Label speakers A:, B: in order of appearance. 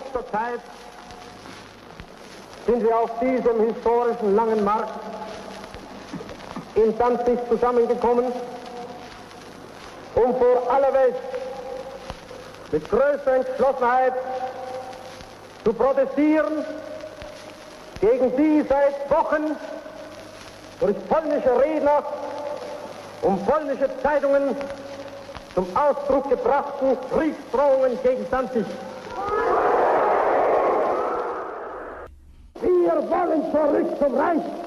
A: jüngster Zeit sind wir auf diesem historischen langen Markt in Danzig zusammengekommen, um vor aller Welt mit größter Entschlossenheit zu protestieren gegen die seit Wochen durch polnische Redner und polnische Zeitungen zum Ausdruck gebrachten Kriegsdrohungen gegen Danzig. Wir wollen zurück zum Reich.